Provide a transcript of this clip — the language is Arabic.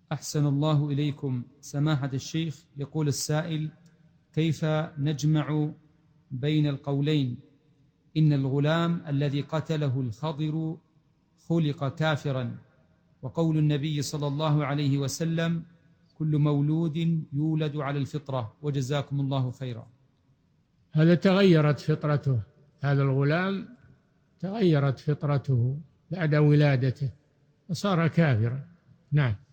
أحسن الله إليكم سماحة الشيخ. يقول السائل: كيف نجمع بين القولين إن الغلام الذي قتله الخضر خلق كافرا، وقول النبي صلى الله عليه وسلم: كل مولود يولد على الفطرة؟ وجزاكم الله خيرا. هذا تغيرت فطرته، هذا الغلام تغيرت فطرته بعد ولادته وصار كافرا. نعم.